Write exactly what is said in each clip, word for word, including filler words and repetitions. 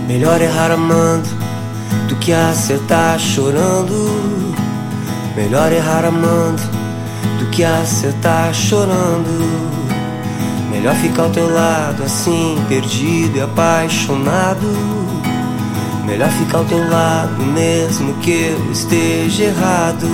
Melhor errar amando do que acertar chorando. Melhor errar amando do que acertar chorando. Melhor ficar ao teu lado assim, perdido e apaixonado. Melhor ficar ao teu lado mesmo que eu esteja errado.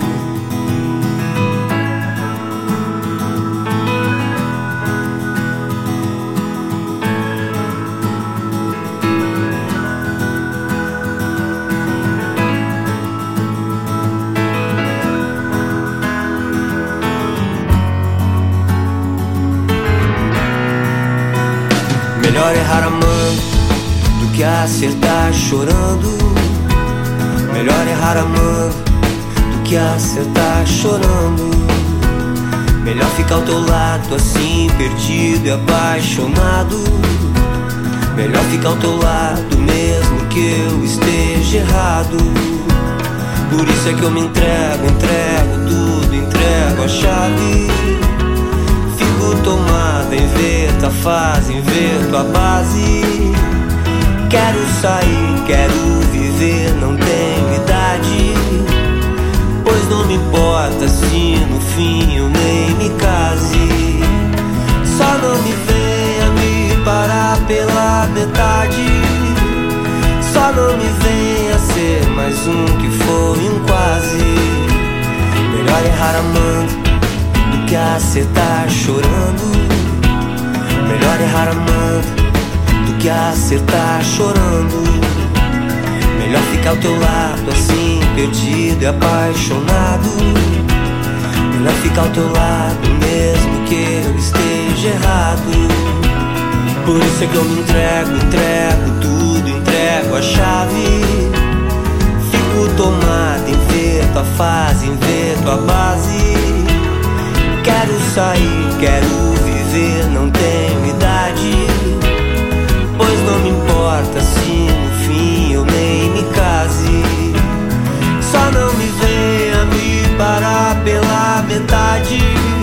Melhor errar amando do que acertar chorando. Melhor errar amando do que acertar chorando. Melhor ficar ao teu lado assim, perdido e apaixonado. Melhor ficar ao teu lado mesmo que eu esteja errado. Por isso é que eu me entrego, entrego tudo, entrego a chave. Fico tomado, invento a fase, invento a base. Quero sair, quero viver, não tenho idade. Pois não me importa se no fim eu nem me case. Só não me venha me parar pela metade. Só não me venha ser mais um que foi um quase. Melhor errar amando do que acertar chorando. Melhor errar amando do que acertar chorando. Melhor ficar ao teu lado assim, perdido e apaixonado. Melhor ficar ao teu lado mesmo que eu esteja errado. Por isso é que eu me entrego, entrego tudo, entrego a chave. Fico tomado, invento a fase, invento a base. Quero sair, quero viver, não tenho idade. Pois não me importa se no fim eu nem me case. Só não me venha me parar pela metade.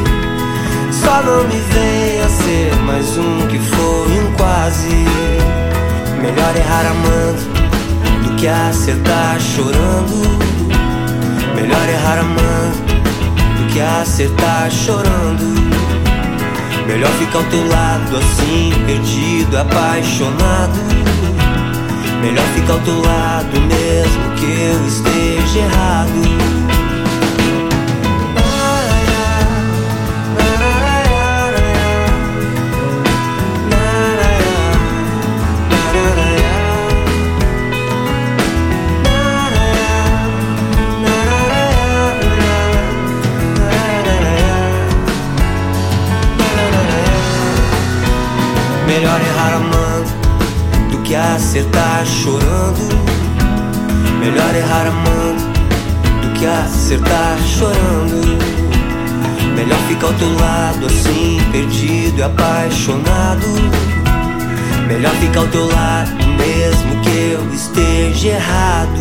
Só não me venha ser mais um que foi um quase. Melhor errar amando do que acertar chorando. Melhor errar amando do que acertar chorando. Melhor ficar ao teu lado assim, perdido, apaixonado. Melhor ficar ao teu lado mesmo que eu esteja errado. Melhor errar amando do que acertar chorando. Melhor errar amando do que acertar chorando. Melhor ficar ao teu lado assim, perdido e apaixonado. Melhor ficar ao teu lado mesmo que eu esteja errado.